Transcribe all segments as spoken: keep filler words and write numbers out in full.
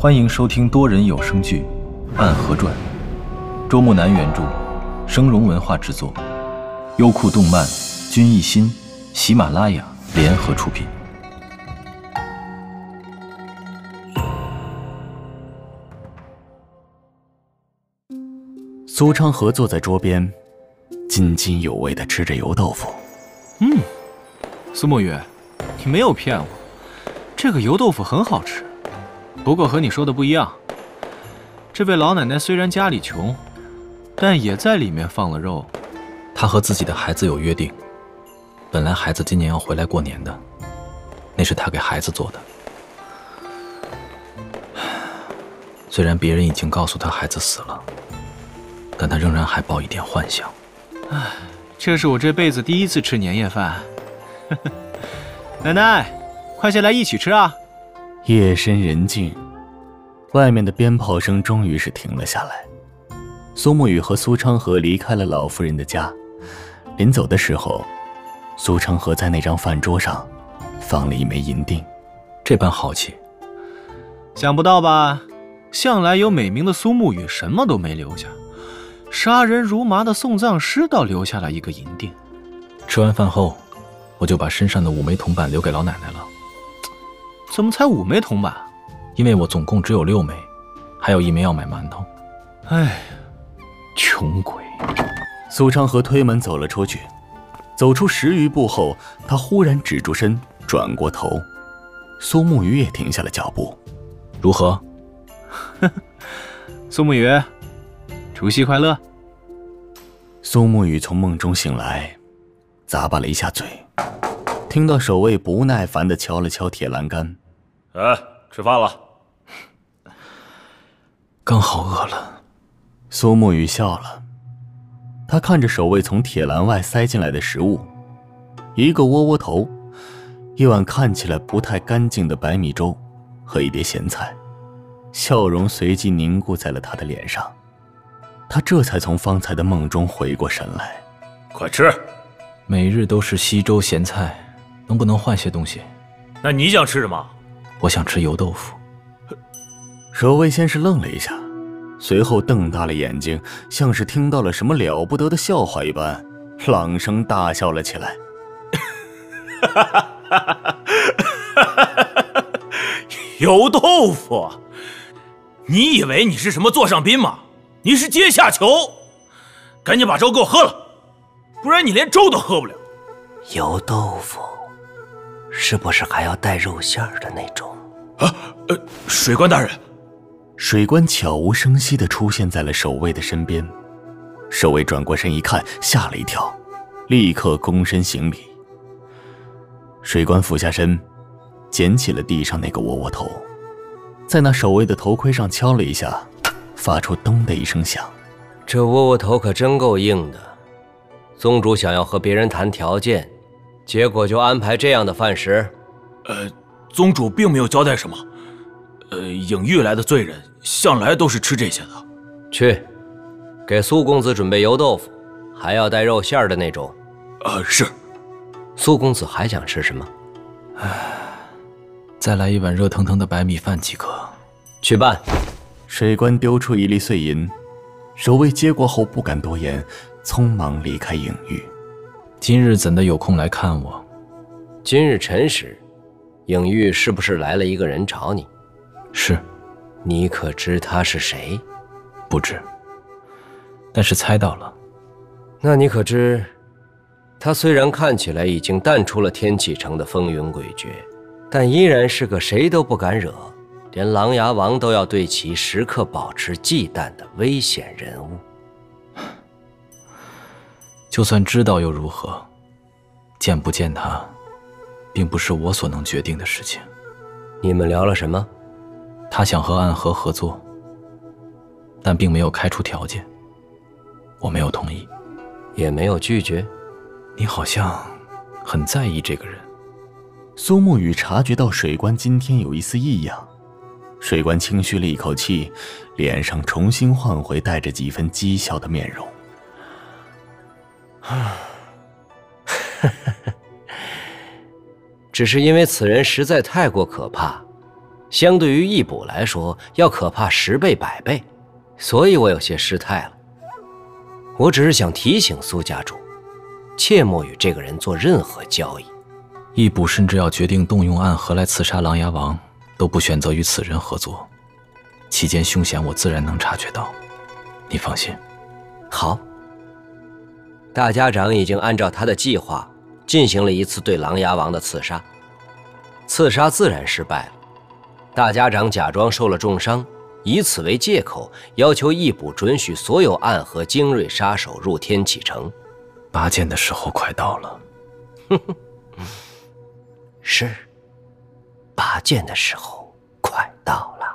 欢迎收听多人有声剧《暗河传》，周木南原著，生荣文化制作，优酷动漫、君艺新、喜马拉雅联合出品。 苏昌河坐在桌边，津津有味地吃着油豆腐。 嗯，苏沐雨，你没有骗我，这个油豆腐很好吃。不过和你说的不一样，这位老奶奶虽然家里穷，但也在里面放了肉。 她和自己的孩子有约定，本来孩子今年要回来过年的，那是她给孩子做的。虽然别人已经告诉她孩子死了，但她仍然还抱一点幻想。 唉，这是我这辈子第一次吃年夜饭。奶奶，快下来一起吃啊！ 夜深人静，外面的鞭炮声终于是停了下来。苏沐雨和苏昌河离开了老夫人的家，临走的时候，苏昌河在那张饭桌上放了一枚银锭。 这般豪气， 想不到吧？向来有美名的苏沐雨什么都没留下，杀人如麻的送葬师倒留下了一个银锭。 吃完饭后，我就把身上的五枚铜板留给老奶奶了。 怎么才五枚铜板？ 因为我总共只有六枚，还有一枚要买馒头。 哎，穷鬼！ 苏昌河推门走了出去，走出十余步后，他忽然止住身，转过头。苏沐雨也停下了脚步。 如何？ 苏沐雨，除夕快乐！ 苏沐雨从梦中醒来，咂巴了一下嘴，听到守卫不耐烦地敲了敲铁栏杆。 哎，吃饭了。 刚好饿了。 苏沐雨笑了，他看着守卫从铁栏外塞进来的食物，一个窝窝头，一碗看起来不太干净的白米粥和一碟咸菜，笑容随即凝固在了他的脸上。他这才从方才的梦中回过神来。 快吃！ 每日都是稀粥咸菜，能不能换些东西？ 那你想吃什么？ 我想吃油豆腐。 守卫先是愣了一下，随后瞪大了眼睛，像是听到了什么了不得的笑话一般，朗声大笑了起来。 油豆腐？你以为你是什么座上宾吗？你是阶下囚！赶紧把粥给我喝了，不然你连粥都喝不了。 油豆腐是不是还要带肉馅儿的那种？ 啊，呃，水官大人。 水官悄无声息地出现在了守卫的身边，守卫转过身一看，吓了一跳，立刻躬身行礼。水官俯下身，捡起了地上那个窝窝头，在那守卫的头盔上敲了一下，发出咚的一声响。 这窝窝头可真够硬的，宗主想要和别人谈条件，结果就安排这样的饭食。 呃，宗主并没有交代什么。呃，影域来的罪人向来都是吃这些的。 去，给苏公子准备油豆腐，还要带肉馅儿的那种。 呃，是。 苏公子还想吃什么？ 唉，再来一碗热腾腾的白米饭即可。 去办。 水官丢出一粒碎银，守卫接过后不敢多言，匆忙离开影域。 今日怎的有空来看我？ 今日辰时，影域是不是来了一个人找你？ 是。 你可知他是谁？ 不知，但是猜到了。 那你可知，他虽然看起来已经淡出了天启城的风云诡谲，但依然是个谁都不敢惹，连琅琊王都要对其时刻保持忌惮的危险人物。 就算知道又如何？见不见他，并不是我所能决定的事情。 你们聊了什么？ 他想和暗河合作，但并没有开出条件，我没有同意， 也没有拒绝。 你好像很在意这个人。 苏沐雨察觉到水官今天有一丝异样，水官轻吁了一口气，脸上重新换回带着几分讥笑的面容。 只是因为此人实在太过可怕， 相对于易卜来说，要可怕十倍百倍，所以我有些失态了。我只是想提醒苏家主，切莫与这个人做任何交易。 易卜甚至要决定动用暗河来刺杀琅琊王，都不选择与此人合作，其间凶险我自然能察觉到，你放心。 好，大家长已经按照他的计划进行了一次对琅琊王的刺杀，刺杀自然失败了。大家长假装受了重伤，以此为借口，要求易卜准许所有暗河精锐杀手入天启城。 拔剑的时候快到了。 是，拔剑的时候快到了。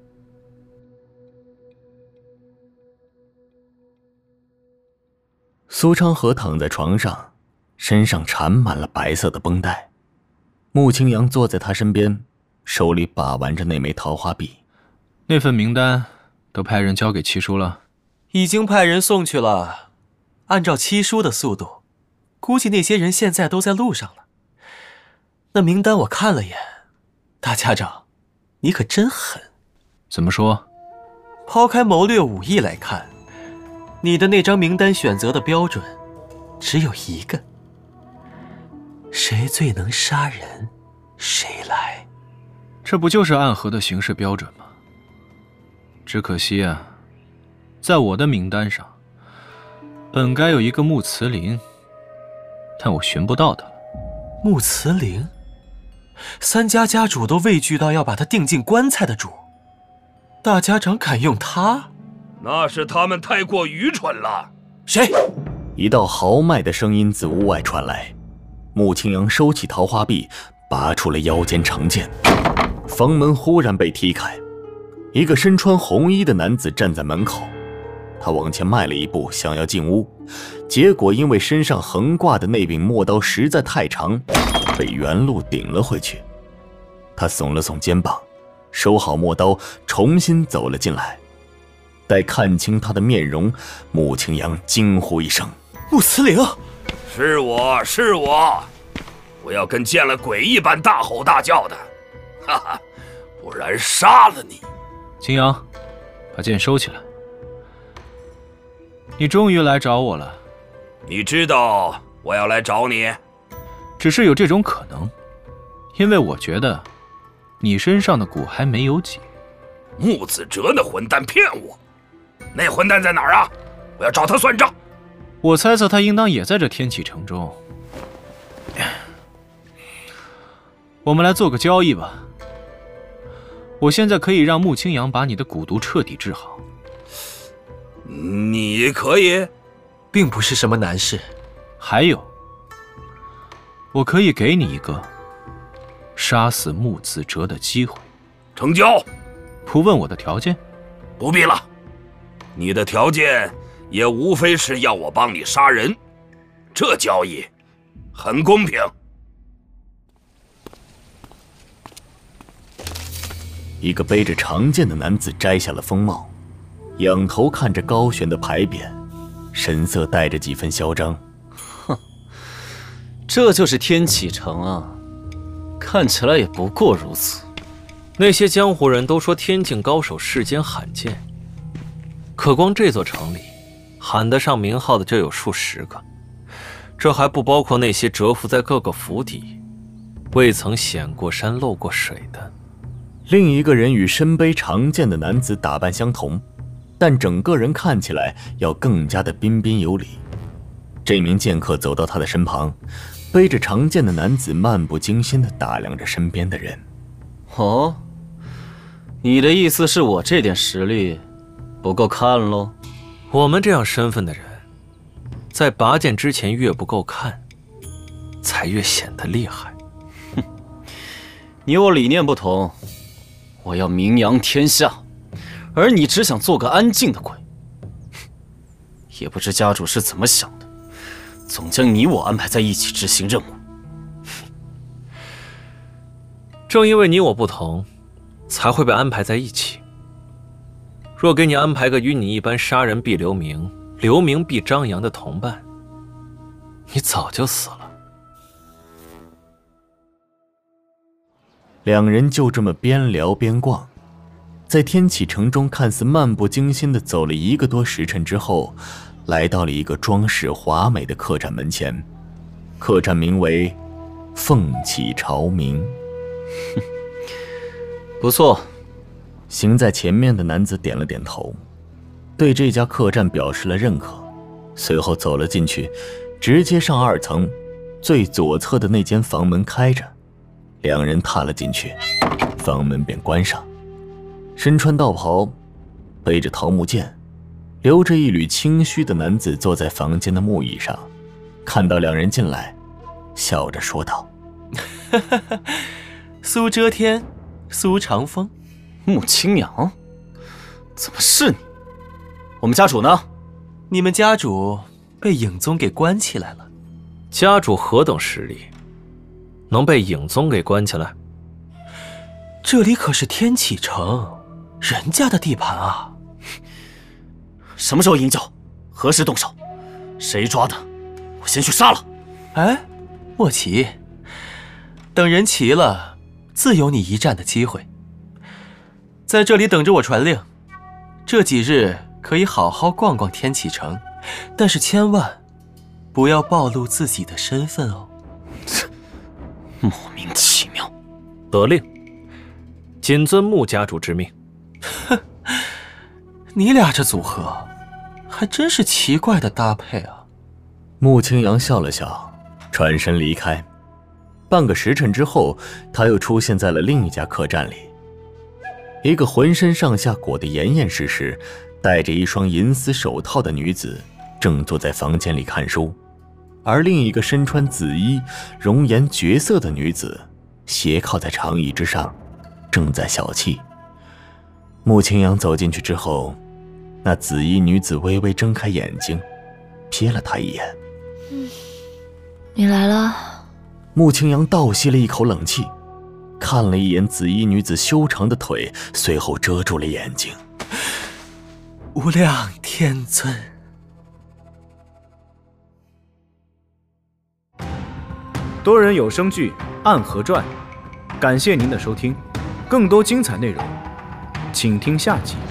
苏昌河躺在床上，身上缠满了白色的绷带。穆青阳坐在他身边，手里把玩着那枚桃花币。 那份名单都派人交给七叔了？ 已经派人送去了。按照七叔的速度，估计那些人现在都在路上了。那名单我看了眼，大家长，你可真狠。 怎么说？ 抛开谋略武艺来看，你的那张名单选择的标准只有一个：谁最能杀人，谁来。 这不就是暗河的行事标准吗？只可惜啊，在我的名单上，本该有一个穆慈林，但我寻不到他了。 穆慈林？三家家主都畏惧到要把他钉进棺材的主，大家长敢用他？ 那是他们太过愚蠢了。 谁？ 一道豪迈的声音自屋外传来。穆青阳收起桃花币，拔出了腰间长剑。房门忽然被踢开，一个身穿红衣的男子站在门口。他往前迈了一步，想要进屋，结果因为身上横挂的那柄陌刀实在太长，被原路顶了回去。他耸了耸肩膀，收好陌刀，重新走了进来。待看清他的面容，穆青阳惊呼一声：“ 穆慈陵！”“ 是我是我，我要跟见了鬼一般大吼大叫的，哈哈，不然杀了你！” 青阳，把剑收起来。你终于来找我了。 你知道我要来找你？ 只是有这种可能，因为我觉得你身上的蛊还没有解。 穆子哲那混蛋骗我，那混蛋在哪儿啊？我要找他算账。 我猜测他应当也在这天启城中。我们来做个交易吧。我现在可以让穆青阳把你的蛊毒彻底治好。 你可以？ 并不是什么难事。 还有，我可以给你一个杀死穆子哲的机会。 成交。 不问我的条件？ 不必了。你的条件也无非是要我帮你杀人，这交易很公平。 一个背着长剑的男子摘下了风帽，仰头看着高悬的牌匾，神色带着几分嚣张。 哼，这就是天启城啊，看起来也不过如此。那些江湖人都说天境高手世间罕见，可光这座城里喊得上名号的就有数十个，这还不包括那些蛰伏在各个府邸未曾显过山露过水的。 另一个人与身背长剑的男子打扮相同，但整个人看起来要更加的彬彬有礼。这名剑客走到他的身旁，背着长剑的男子漫不经心地打量着身边的人。 哦，你的意思是我这点实力不够看咯？我们这样身份的人，在拔剑之前越不够看，才越显得厉害。哼，你我理念不同，我要名扬天下，而你只想做个安静的鬼。也不知家主是怎么想的，总将你我安排在一起执行任务。正因为你我不同，才会被安排在一起。若给你安排个与你一般杀人必留名，留名必张扬的同伴，你早就死了。 两人就这么边聊边逛，在天启城中看似漫不经心地走了一个多时辰之后，来到了一个装饰华美的客栈门前。客栈名为凤起朝明。 不错。 行在前面的男子点了点头，对这家客栈表示了认可，随后走了进去，直接上二层，最左侧的那间房门开着，两人踏了进去，房门便关上。身穿道袍，背着桃木剑，留着一缕清须的男子坐在房间的木椅上，看到两人进来，笑着说道： 苏遮天，苏长风。 穆青阳，怎么是你？我们家主呢？ 你们家主被影宗给关起来了。 家主何等实力，能被影宗给关起来？ 这里可是天启城，人家的地盘啊！ 什么时候营救？何时动手？谁抓的？我先去杀了。 哎，莫急，等人齐了，自有你一战的机会。在这里等着我传令，这几日可以好好逛逛天启城，但是千万不要暴露自己的身份哦。 莫名其妙。 得令，谨遵穆家主之命。 哼，你俩这组合还真是奇怪的搭配啊。 穆青阳笑了笑，转身离开。半个时辰之后，他又出现在了另一家客栈里。一个浑身上下裹得严严实实，戴着一双银丝手套的女子正坐在房间里看书，而另一个身穿紫衣、容颜绝色的女子斜靠在长椅之上，正在小憩。穆青阳走进去之后，那紫衣女子微微睁开眼睛，瞥了他一眼。 嗯，你来了。 穆青阳倒吸了一口冷气，看了一眼紫衣女子修长的腿，随后遮住了眼睛。 无量天尊。 多人有声剧《暗河传》，感谢您的收听，更多精彩内容，请听下集。